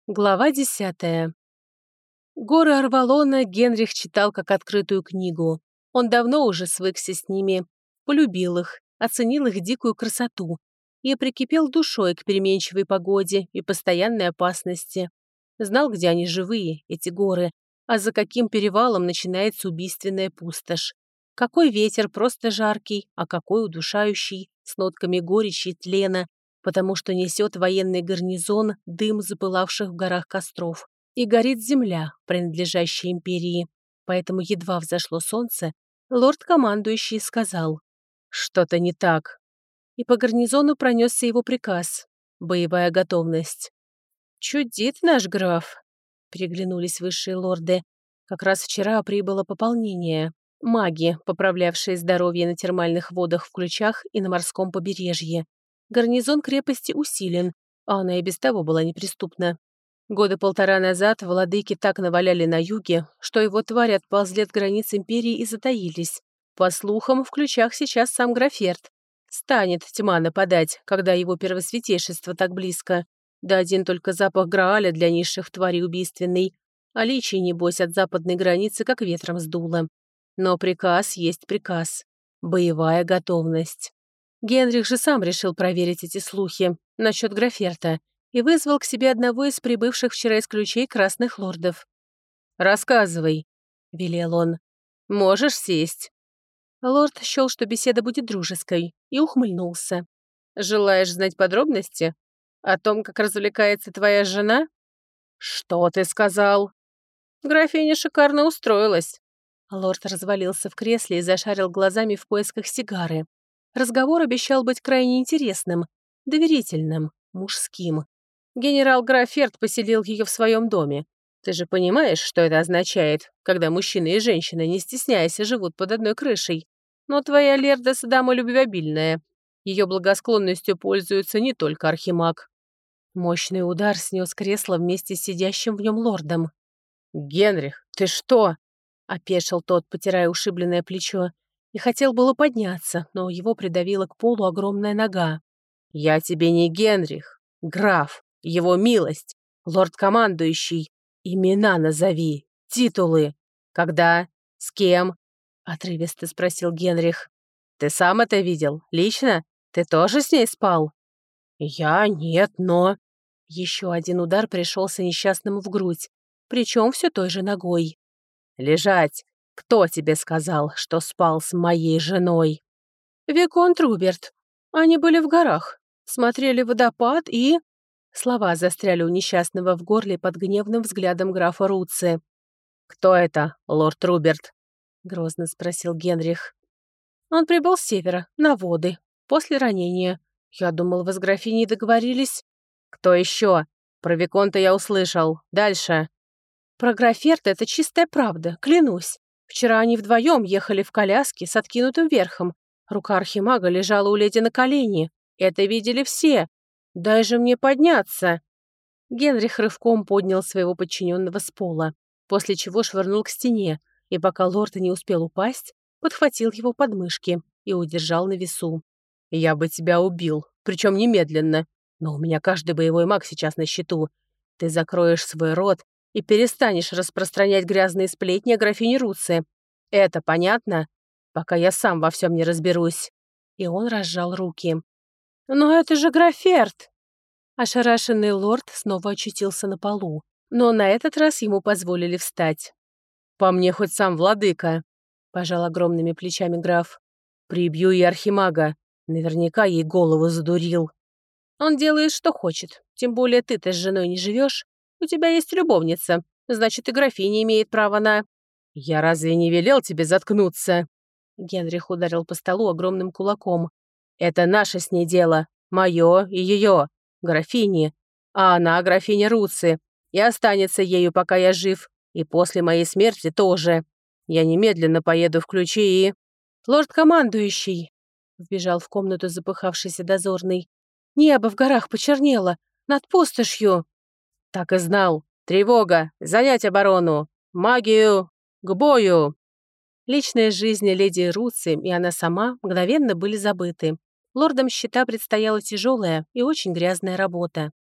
Глава 10. Горы Арвалона Генрих читал как открытую книгу. Он давно уже свыкся с ними, полюбил их, оценил их дикую красоту и прикипел душой к переменчивой погоде и постоянной опасности. Знал, где они живые, эти горы, а за каким перевалом начинается убийственная пустошь. Какой ветер просто жаркий, а какой удушающий, с нотками горечи и тлена, потому что несет военный гарнизон дым запылавших в горах костров. И горит земля, принадлежащая империи. Поэтому едва взошло солнце, лорд-командующий сказал: «Что-то не так». И по гарнизону пронесся его приказ: боевая готовность. «Чудит наш граф», — переглянулись высшие лорды. Как раз вчера прибыло пополнение. Маги, поправлявшие здоровье на термальных водах в Ключах и на морском побережье. Гарнизон крепости усилен, а она и без того была неприступна. Года полтора назад владыки так наваляли на юге, что его твари отползли от границ империи и затаились. По слухам, в Ключах сейчас сам Граферт. Станет тьма нападать, когда его первосвятейшество так близко. Да один только запах Грааля для низших тварей убийственный. А личий, небось, от западной границы как ветром сдуло. Но приказ есть приказ. Боевая готовность. Генрих же сам решил проверить эти слухи насчет Граферта и вызвал к себе одного из прибывших вчера из Ключей красных лордов. «Рассказывай», — велел он. «Можешь сесть». Лорд счел, что беседа будет дружеской, и ухмыльнулся. «Желаешь знать подробности? О том, как развлекается твоя жена?» «Что ты сказал?» «Графиня шикарно устроилась». Лорд развалился в кресле и зашарил глазами в поисках сигары. Разговор обещал быть крайне интересным, доверительным, мужским. Генерал Граферт поселил ее в своем доме. Ты же понимаешь, что это означает, когда мужчина и женщина, не стесняясь, живут под одной крышей. Но твоя Лердес дама любвеобильная. Ее благосклонностью пользуется не только архимаг. Мощный удар снес кресло вместе с сидящим в нем лордом. «Генрих, ты что?» — опешил тот, потирая ушибленное плечо, и хотел было подняться, но его придавила к полу огромная нога. «Я тебе не Генрих, граф, его милость, лорд-командующий. Имена назови, титулы. Когда? С кем?» — отрывисто спросил Генрих. «Ты сам это видел? Лично? Ты тоже с ней спал?» «Я нет, но...» Еще один удар пришелся несчастному в грудь, причем все той же ногой. «Лежать! Кто тебе сказал, что спал с моей женой?» «Виконт Руберт. Они были в горах, смотрели водопад и...» Слова застряли у несчастного в горле под гневным взглядом графа Руци. «Кто это, лорд Руберт?» — грозно спросил Генрих. «Он прибыл с севера, на воды, после ранения. Я думал, вы с графиней договорились». «Кто еще? Про Виконта я услышал. Дальше». «Про Граферта это чистая правда, клянусь. Вчера они вдвоем ехали в коляске с откинутым верхом. Рука архимага лежала у леди на колене. Это видели все. Дай же мне подняться». Генрих рывком поднял своего подчиненного с пола, после чего швырнул к стене, и пока лорд не успел упасть, подхватил его подмышки и удержал на весу. «Я бы тебя убил, причем немедленно, но у меня каждый боевой маг сейчас на счету. Ты закроешь свой рот и перестанешь распространять грязные сплетни о графине Руци. Это понятно? Пока я сам во всем не разберусь». И он разжал руки. «Но это же Граферт!» Ошарашенный лорд снова очутился на полу, но на этот раз ему позволили встать. «По мне хоть сам владыка», — пожал огромными плечами граф. «Прибью и архимага. Наверняка ей голову задурил». «Он делает, что хочет. Тем более ты-то с женой не живешь. У тебя есть любовница. Значит, и графиня имеет право на...» «Я разве не велел тебе заткнуться?» Генрих ударил по столу огромным кулаком. «Это наше с ней дело. Мое и ее. Графини. А она графиня Руци. И останется ею, пока я жив. И после моей смерти тоже. Я немедленно поеду в Ключи и...» «Лорд-командующий!» Вбежал в комнату запыхавшийся дозорный. «Небо в горах почернело. Над пустошью!» «Так и знал. Тревога! Занять оборону! Магию! К бою!» Личная жизнь леди Руци и она сама мгновенно были забыты. Лордам щита предстояла тяжелая и очень грязная работа.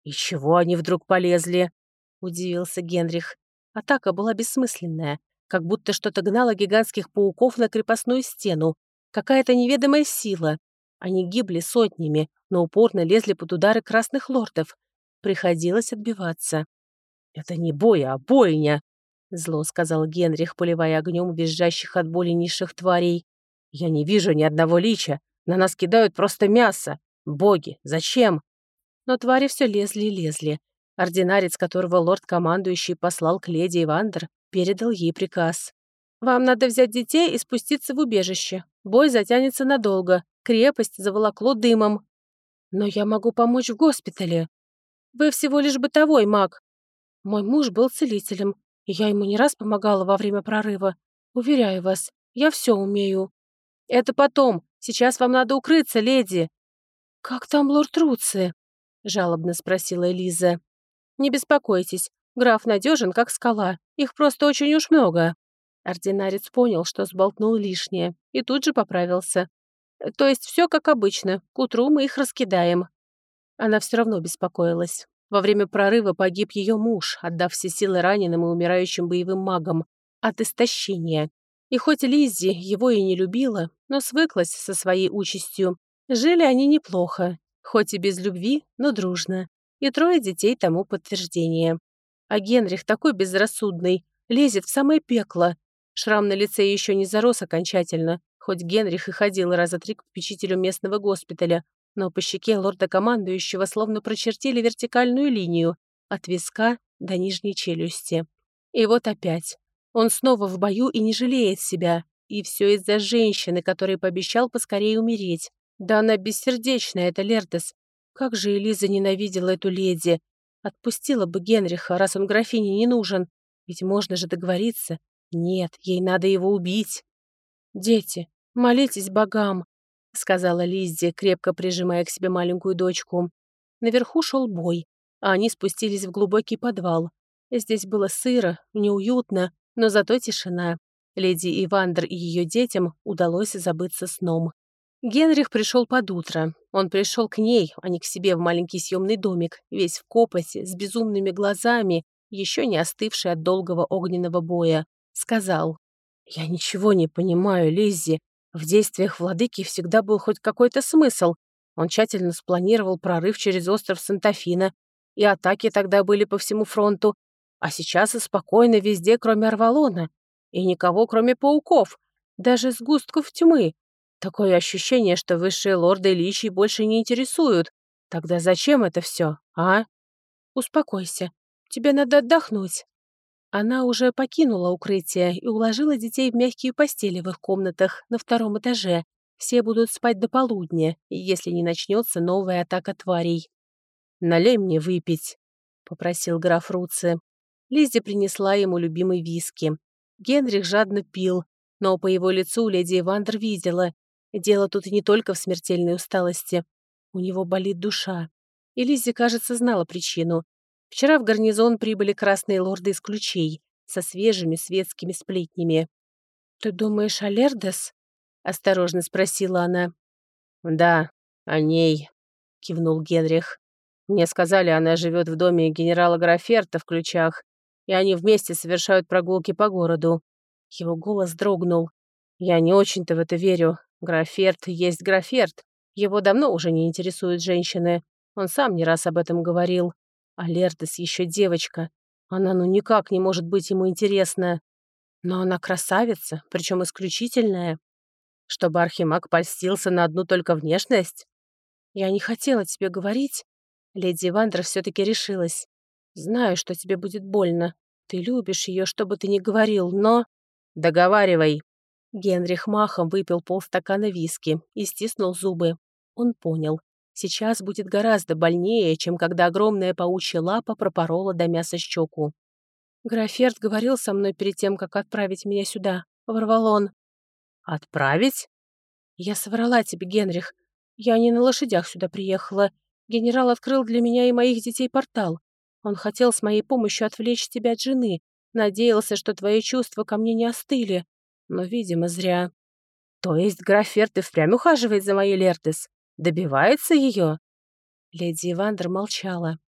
«И чего они вдруг полезли?» — удивился Генрих. Атака была бессмысленная, как будто что-то гнало гигантских пауков на крепостную стену. Какая-то неведомая сила. Они гибли сотнями, но упорно лезли под удары красных лордов. Приходилось отбиваться. «Это не бой, а бойня!» — зло сказал Генрих, поливая огнем визжащих от боли низших тварей. «Я не вижу ни одного лича. На нас кидают просто мясо. Боги, зачем?» Но твари все лезли и лезли. Ординарец, которого лорд-командующий послал к леди Ивандер, передал ей приказ. «Вам надо взять детей и спуститься в убежище. Бой затянется надолго. Крепость заволокло дымом. Но я могу помочь в госпитале. Вы всего лишь бытовой маг. Мой муж был целителем, и я ему не раз помогала во время прорыва. Уверяю вас, я все умею». «Это потом. Сейчас вам надо укрыться, леди». «Как там лорд Руци?» — жалобно спросила Элиза. «Не беспокойтесь, граф надежен, как скала. Их просто очень уж много». Ординарец понял, что сболтнул лишнее, и тут же поправился. «То есть все как обычно. К утру мы их раскидаем». Она все равно беспокоилась. Во время прорыва погиб ее муж, отдав все силы раненым и умирающим боевым магам от истощения. И хоть Лиззи его и не любила, но свыклась со своей участью. Жили они неплохо, хоть и без любви, но дружно. И 3 детей тому подтверждение. А Генрих такой безрассудный, лезет в самое пекло. Шрам на лице еще не зарос окончательно, хоть Генрих и ходил раза 3 к попечителю местного госпиталя, но по щеке лорда-командующего словно прочертили вертикальную линию от виска до нижней челюсти. И вот опять. Он снова в бою и не жалеет себя. И все из-за женщины, которой пообещал поскорее умереть. Да она бессердечная, эта Лердес. Как же Элиза ненавидела эту леди. Отпустила бы Генриха, раз он графине не нужен. Ведь можно же договориться. Нет, ей надо его убить. «Дети, молитесь богам», — сказала Лиззи, крепко прижимая к себе маленькую дочку. Наверху шел бой, а они спустились в глубокий подвал. Здесь было сыро, неуютно, но зато тишина. Леди Ивандер и ее детям удалось забыться сном. Генрих пришел под утро. Он пришел к ней, а не к себе в маленький съемный домик, весь в копоти, с безумными глазами, еще не остывший от долгого огненного боя. Сказал: «Я ничего не понимаю, Лиззи. В действиях владыки всегда был хоть какой-то смысл. Он тщательно спланировал прорыв через остров Сантафина, и атаки тогда были по всему фронту. А сейчас и спокойно везде, кроме Арвалона. И никого, кроме пауков. Даже сгустков тьмы. Такое ощущение, что высшие лорды личий больше не интересуют. Тогда зачем это все, а?» «Успокойся. Тебе надо отдохнуть». Она уже покинула укрытие и уложила детей в мягкие постели в их комнатах на 2-м этаже. Все будут спать до полудня, если не начнется новая атака тварей. «Налей мне выпить», — попросил граф Руци. Лиззи принесла ему любимый виски. Генрих жадно пил, но по его лицу леди Эвандер видела. Дело тут не только в смертельной усталости. У него болит душа. И Лиззи, кажется, знала причину. Вчера в гарнизон прибыли красные лорды из ключей со свежими светскими сплетнями. «Ты думаешь о Лердес?» — осторожно спросила она. «Да, о ней», — кивнул Генрих. «Мне сказали, она живет в доме генерала Граферта в ключах, и они вместе совершают прогулки по городу». Его голос дрогнул. «Я не очень-то в это верю. Граферт есть Граферт. Его давно уже не интересуют женщины. Он сам не раз об этом говорил. А Лердес еще девочка. Она ну никак не может быть ему интересна. Но она красавица, причем исключительная. Чтобы архимаг польстился на одну только внешность? Я не хотела тебе говорить». Леди Вандер все-таки решилась. «Знаю, что тебе будет больно. Ты любишь ее, что бы ты ни говорил, но...» «Договаривай». Генрих махом выпил полстакана виски и стиснул зубы. Он понял. Сейчас будет гораздо больнее, чем когда огромная паучья лапа пропорола до мяса щеку. «Граферт говорил со мной перед тем, как отправить меня сюда, в Арвалон». «Отправить?» «Я соврала тебе, Генрих. Я не на лошадях сюда приехала. Генерал открыл для меня и моих детей портал. Он хотел с моей помощью отвлечь тебя от жены. Надеялся, что твои чувства ко мне не остыли. Но, видимо, зря». «То есть Граферт и впрямь ухаживает за моей Лердес? Добивается ее?» Леди Ивандер молчала.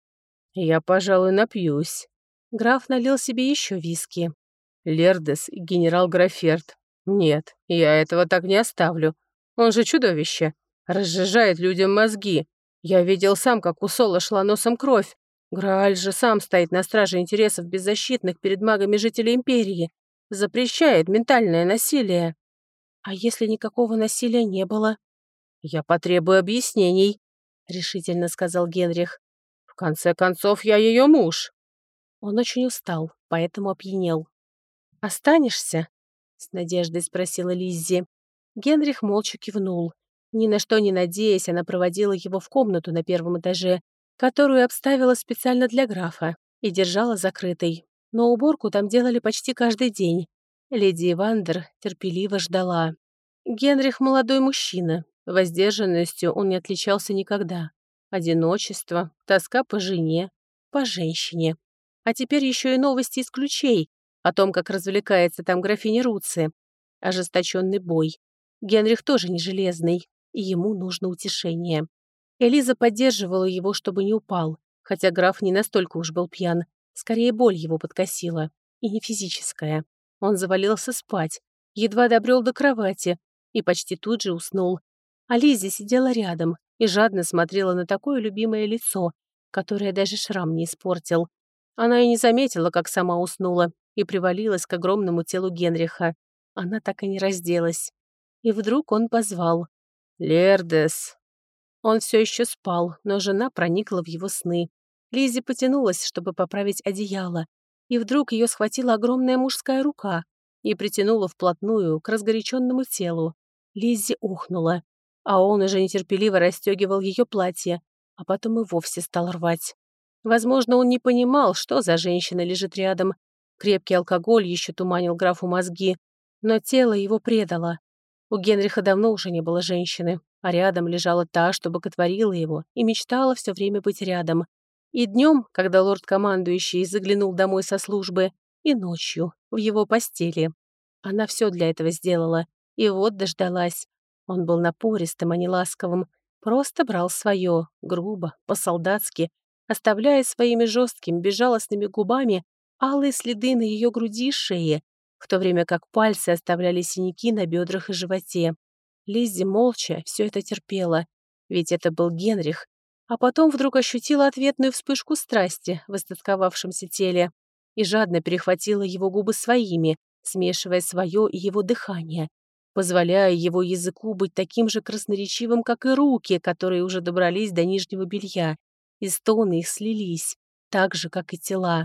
«Я, пожалуй, напьюсь». Граф налил себе еще виски. «Лердес и генерал Граферт. Нет, я этого так не оставлю. Он же чудовище. Разжижает людям мозги. Я видел сам, как у Сола шла носом кровь. Грааль же сам стоит на страже интересов беззащитных перед магами жителей Империи. Запрещает ментальное насилие». «А если никакого насилия не было?» «Я потребую объяснений», — решительно сказал Генрих. «В конце концов, я ее муж». Он очень устал, поэтому опьянел. «Останешься?» — с надеждой спросила Лиззи. Генрих молча кивнул. Ни на что не надеясь, она проводила его в комнату на первом этаже, которую обставила специально для графа, и держала закрытой. Но уборку там делали почти каждый день. Леди Ивандер терпеливо ждала. Генрих — молодой мужчина. Воздержанностью он не отличался никогда. Одиночество, тоска по жене, по женщине. А теперь еще и новости из ключей о том, как развлекается там графиня Руци. Ожесточенный бой. Генрих тоже не железный, и ему нужно утешение. Элиза поддерживала его, чтобы не упал, хотя граф не настолько уж был пьян. Скорее, боль его подкосила. И не физическая. Он завалился спать, едва добрел до кровати и почти тут же уснул. А Лиза сидела рядом и жадно смотрела на такое любимое лицо, которое даже шрам не испортил. Она и не заметила, как сама уснула, и привалилась к огромному телу Генриха. Она так и не разделась. И вдруг он позвал. «Лердес». Он все еще спал, но жена проникла в его сны. Лиззи потянулась, чтобы поправить одеяло, и вдруг ее схватила огромная мужская рука и притянула вплотную к разгоряченному телу. Лиззи ухнула, а он уже нетерпеливо расстегивал ее платье, а потом и вовсе стал рвать. Возможно, он не понимал, что за женщина лежит рядом. Крепкий алкоголь еще туманил графу мозги, но тело его предало. У Генриха давно уже не было женщины, а рядом лежала та, что боготворила его и мечтала все время быть рядом. И днем, когда лорд-командующий заглянул домой со службы, и ночью, в его постели. Она все для этого сделала, и вот дождалась. Он был напористым, а не ласковым, просто брал свое, грубо, по-солдатски, оставляя своими жесткими, безжалостными губами алые следы на ее груди и шее, в то время как пальцы оставляли синяки на бедрах и животе. Лиззи молча все это терпела, ведь это был Генрих, а потом вдруг ощутила ответную вспышку страсти в истосковавшемся теле и жадно перехватила его губы своими, смешивая свое и его дыхание, позволяя его языку быть таким же красноречивым, как и руки, которые уже добрались до нижнего белья, и стоны их слились, так же, как и тела.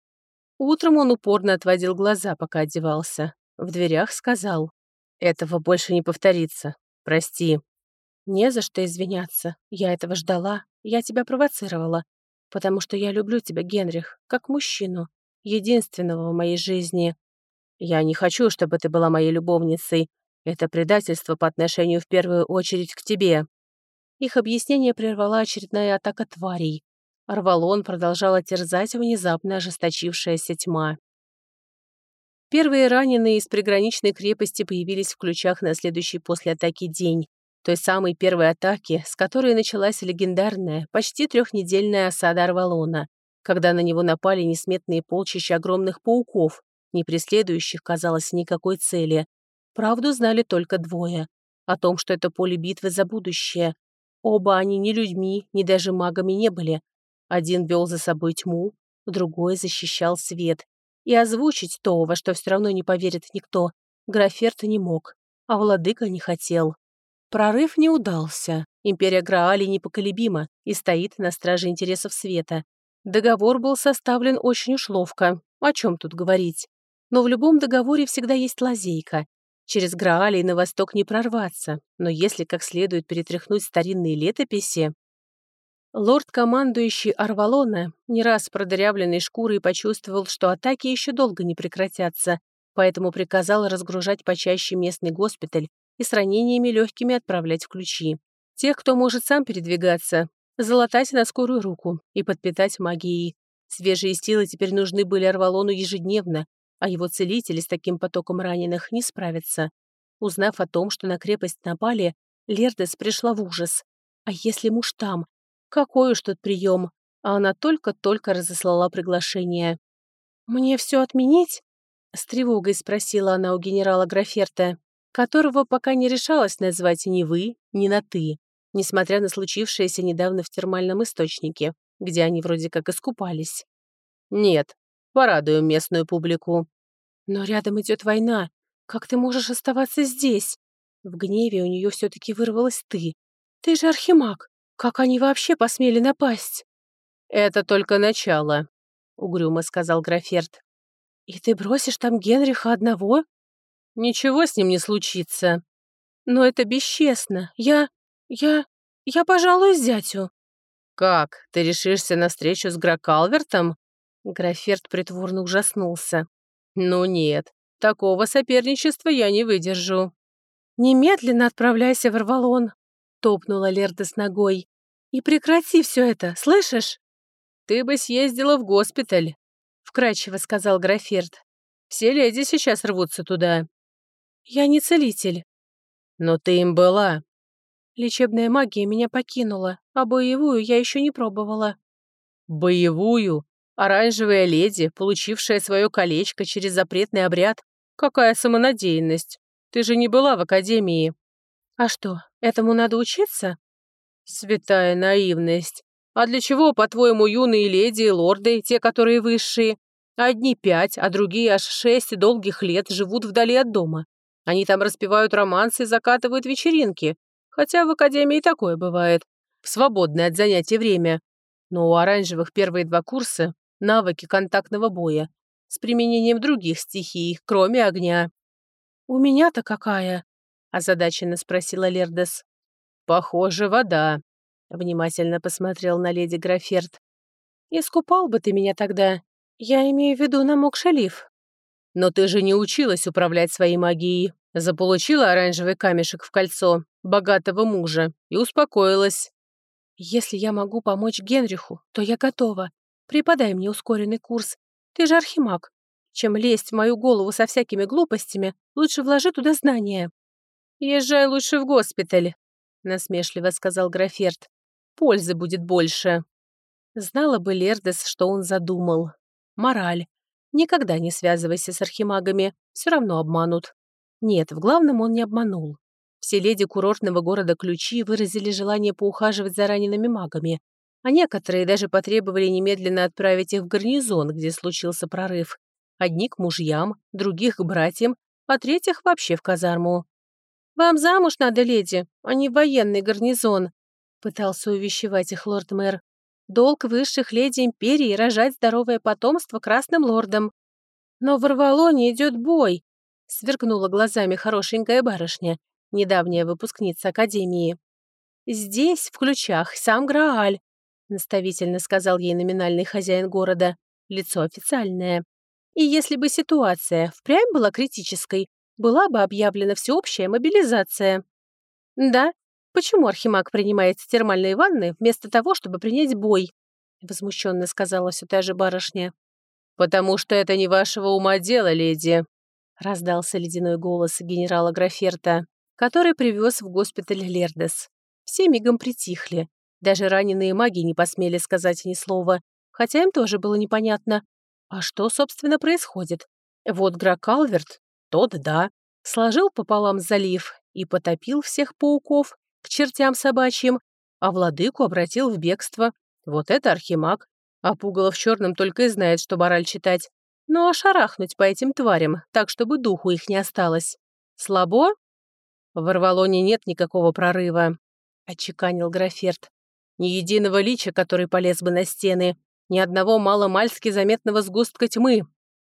Утром он упорно отводил глаза, пока одевался. В дверях сказал: «Этого больше не повторится. Прости». «Не за что извиняться. Я этого ждала. Я тебя провоцировала. Потому что я люблю тебя, Генрих, как мужчину, единственного в моей жизни. Я не хочу, чтобы ты была моей любовницей. Это предательство по отношению в первую очередь к тебе». Их объяснение прервала очередная атака тварей. Арвалон продолжала терзать внезапно ожесточившаяся тьма. Первые раненые из приграничной крепости появились в ключах на следующий после атаки день. Той самой первой атаки, с которой началась легендарная, почти трехнедельная осада Арвалона, когда на него напали несметные полчища огромных пауков, не преследующих, казалось, никакой цели. Правду знали только двое. О том, что это поле битвы за будущее. Оба они ни людьми, ни даже магами не были. Один вел за собой тьму, другой защищал свет. И озвучить то, во что все равно не поверит никто, Граферт не мог, а владыка не хотел. Прорыв не удался. Империя Граали непоколебима и стоит на страже интересов света. Договор был составлен очень уж ловко. О чем тут говорить? Но в любом договоре всегда есть лазейка. Через Граалий на восток не прорваться, но если как следует перетряхнуть старинные летописи... Лорд-командующий Арвалона, не раз продырявленной шкурой, почувствовал, что атаки еще долго не прекратятся, поэтому приказал разгружать почаще местный госпиталь и с ранениями легкими отправлять в ключи. Тех, кто может сам передвигаться, залатать на скорую руку и подпитать магией. Свежие силы теперь нужны были Арвалону ежедневно, а его целители с таким потоком раненых не справятся. Узнав о том, что на крепость напали, Лердес пришла в ужас. А если муж там? Какой уж тут прием? а она только-только разослала приглашение. «Мне все отменить?» — с тревогой спросила она у генерала Граферта, которого пока не решалась назвать ни «вы», ни на «ты», несмотря на случившееся недавно в термальном источнике, где они вроде как искупались. «Нет, порадуем местную публику». «Но рядом идет война. Как ты можешь оставаться здесь?» В гневе у нее все-таки вырвалась ты. «Ты же архимаг. Как они вообще посмели напасть?» «Это только начало», — угрюмо сказал Граферт. «И ты бросишь там Генриха одного?» «Ничего с ним не случится». «Но это бесчестно. Я пожалуюсь зятю». «Как, ты решишься на встречу с Гракалвертом?» Граферт притворно ужаснулся. «Ну нет, такого соперничества я не выдержу». «Немедленно отправляйся в Арвалон», — топнула Лерда с ногой. «И прекрати все это, слышишь?» «Ты бы съездила в госпиталь», — вкрадчиво сказал Граферт. «Все леди сейчас рвутся туда». «Я не целитель». «Но ты им была». «Лечебная магия меня покинула, а боевую я еще не пробовала». «Боевую? Оранжевая леди, получившая свое колечко через запретный обряд? Какая самонадеянность! Ты же не была в академии». «А что, этому надо учиться?» «Святая наивность. А для чего, по-твоему, юные леди и лорды, те, которые высшие? Одни 5, а другие аж 6 долгих лет живут вдали от дома. Они там распевают романсы и закатывают вечеринки. Хотя в академии такое бывает. В свободное от занятий время. Но у оранжевых первые 2 курса — навыки контактного боя. С применением других стихий, кроме огня». «У меня-то какая?» — озадаченно спросила Лердес. «Похоже, вода», — внимательно посмотрел на леди Граферт. «Искупал бы ты меня тогда. Я имею в виду намокший лиф». «Но ты же не училась управлять своей магией. Заполучила оранжевый камешек в кольцо богатого мужа и успокоилась». «Если я могу помочь Генриху, то я готова. Преподай мне ускоренный курс. Ты же архимаг. Чем лезть в мою голову со всякими глупостями, лучше вложи туда знания». «Езжай лучше в госпиталь», — насмешливо сказал Граферт. «Пользы будет больше». Знала бы Лердес, что он задумал. Мораль. Никогда не связывайся с архимагами, все равно обманут. Нет, в главном он не обманул. Все леди курортного города Ключи выразили желание поухаживать за ранеными магами, а некоторые даже потребовали немедленно отправить их в гарнизон, где случился прорыв. Одни к мужьям, других к братьям, а третьих вообще в казарму. «Вам замуж надо, леди, а не в военный гарнизон», — пытался увещевать их лорд-мэр. «Долг высших леди империи — рожать здоровое потомство красным лордам». «Но в Арвалоне идет бой», — сверкнула глазами хорошенькая барышня, недавняя выпускница академии. «Здесь, в Ключах, сам Грааль», — наставительно сказал ей номинальный хозяин города, лицо официальное. «И если бы ситуация впрямь была критической, была бы объявлена всеобщая мобилизация». «Да? Почему архимаг принимает термальные ванны вместо того, чтобы принять бой?» — возмущенно сказала все та же барышня. «Потому что это не вашего ума дело, леди», — раздался ледяной голос генерала Граферта, который привез в госпиталь Лердес. Все мигом притихли. Даже раненые маги не посмели сказать ни слова, хотя им тоже было непонятно. А что, собственно, происходит? Вот Гракалверт, тот да, сложил пополам залив и потопил всех пауков к чертям собачьим, а владыку обратил в бегство. Вот это архимаг. А Пугало в черном только и знает, что мораль читать. Ну а шарахнуть по этим тварям, так, чтобы духу их не осталось. Слабо? В Арвалоне нет никакого прорыва, — отчеканил Граферт. «Ни единого лича, который полез бы на стены, ни одного маломальски заметного сгустка тьмы».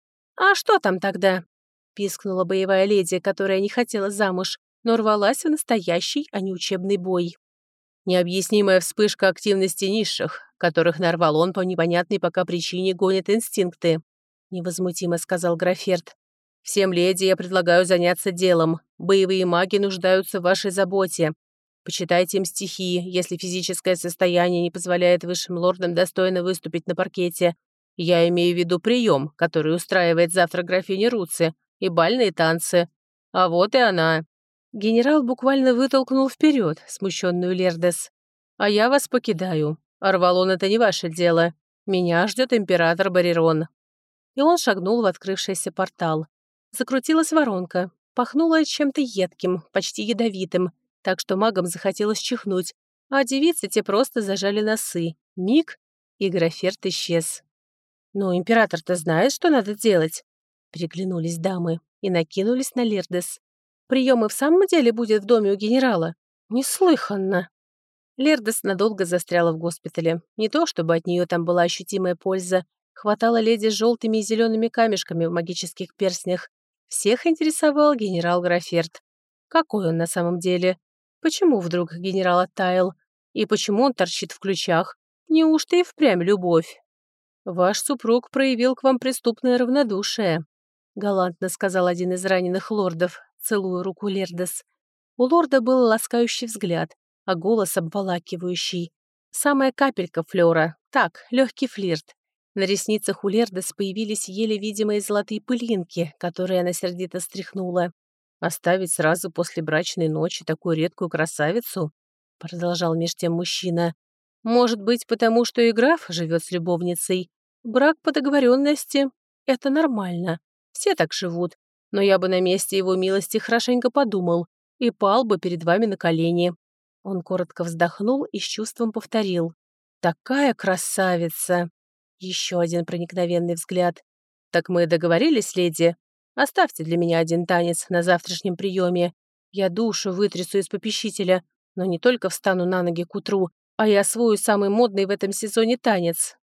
«А что там тогда?» — пискнула боевая леди, которая не хотела замуж, но рвалась в настоящий, а не учебный бой. «Необъяснимая вспышка активности низших, которых на Арвалон по непонятной пока причине гонят инстинкты», — невозмутимо сказал Граферт. «Всем леди я предлагаю заняться делом. Боевые маги нуждаются в вашей заботе. Почитайте им стихи, если физическое состояние не позволяет высшим лордам достойно выступить на паркете. Я имею в виду прием, который устраивает завтра графиня Руци, и бальные танцы. А вот и она». Генерал буквально вытолкнул вперед смущенную Лердес. «А я вас покидаю. «Арвалон, это не ваше дело. Меня ждет император Барирон». И он шагнул в открывшийся портал. Закрутилась воронка, пахнула чем-то едким, почти ядовитым, так что магам захотелось чихнуть, а девицы те просто зажали носы. Миг, и Граферт исчез. «Но император-то знает, что надо делать», — переглянулись дамы и накинулись на Лердес. «Прием и в самом деле будет в доме у генерала? Неслыханно!» Лердес надолго застряла в госпитале. Не то, чтобы от нее там была ощутимая польза. Хватало леди с желтыми и зелеными камешками в магических перстнях. Всех интересовал генерал Граферт. Какой он на самом деле? Почему вдруг генерал оттаял? И почему он торчит в ключах? Неужто и впрямь любовь? «Ваш супруг проявил к вам преступное равнодушие», — галантно сказал один из раненых лордов, целуя руку Лердес. У лорда был ласкающий взгляд, а голос обволакивающий. Самая капелька флёра, так, легкий флирт. На ресницах у Лердес появились еле видимые золотые пылинки, которые она сердито стряхнула. «Оставить сразу после брачной ночи такую редкую красавицу?» — продолжал меж тем мужчина. «Может быть, потому что и граф живет с любовницей. Брак по договоренности — это нормально. Все так живут. Но я бы на месте его милости хорошенько подумал и пал бы перед вами на колени». Он коротко вздохнул и с чувством повторил. «Такая красавица!» Еще один проникновенный взгляд. «Так мы договорились, леди? Оставьте для меня один танец на завтрашнем приеме. Я душу вытрясу из попечителя, но не только встану на ноги к утру, а и освою самый модный в этом сезоне танец».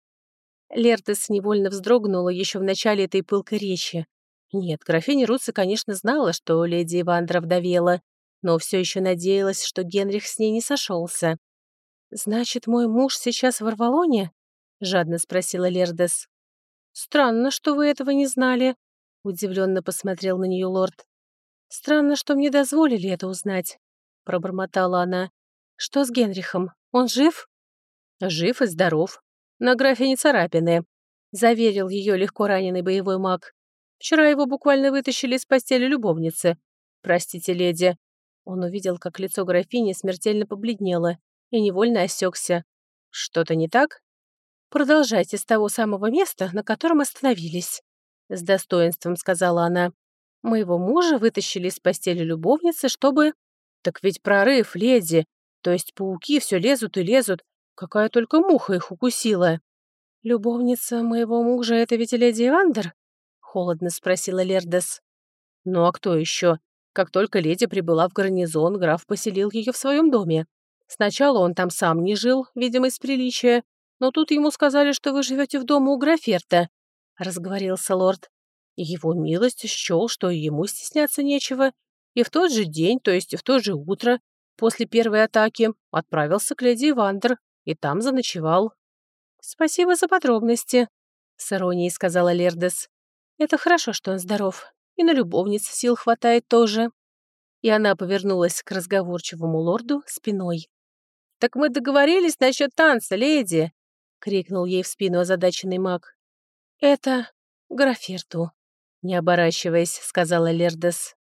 Лертес невольно вздрогнула еще в начале этой пылкой речи. Нет, графиня Руци, конечно, знала, что леди Ивандра вдовела, но все еще надеялась, что Генрих с ней не сошелся. «Значит, мой муж сейчас в Арвалоне?» — жадно спросила Лердес. «Странно, что вы этого не знали», — удивленно посмотрел на нее лорд. «Странно, что мне дозволили это узнать», — пробормотала она. «Что с Генрихом? Он жив?» «Жив и здоров. На графе не царапины», — заверил ее легко раненый боевой маг. «Вчера его буквально вытащили из постели любовницы. Простите, леди». Он увидел, как лицо графини смертельно побледнело и невольно осекся. «Что-то не так?» «Продолжайте с того самого места, на котором остановились», — с достоинством сказала она. «Моего мужа вытащили из постели любовницы, чтобы...» «Так ведь прорыв, леди. То есть пауки все лезут и лезут. Какая только муха их укусила». «Любовница моего мужа — это ведь леди Ивандер?» — холодно спросила Лердес. «Ну а кто еще? Как только леди прибыла в гарнизон, граф поселил ее в своем доме. Сначала он там сам не жил, видимо, из приличия, но тут ему сказали, что вы живете в доме у Граферта», — разговорился лорд. И его милость счел, что и ему стесняться нечего, и в тот же день, то есть в то же утро, после первой атаки, отправился к леди Ивандер и там заночевал. «Спасибо за подробности», — с иронией сказала Лердес. «Это хорошо, что он здоров, и на любовниц сил хватает тоже». И она повернулась к разговорчивому лорду спиной. «Так мы договорились насчет танца, леди!» — крикнул ей в спину озадаченный маг. «Это Граферту», — не оборачиваясь, сказала Лердес.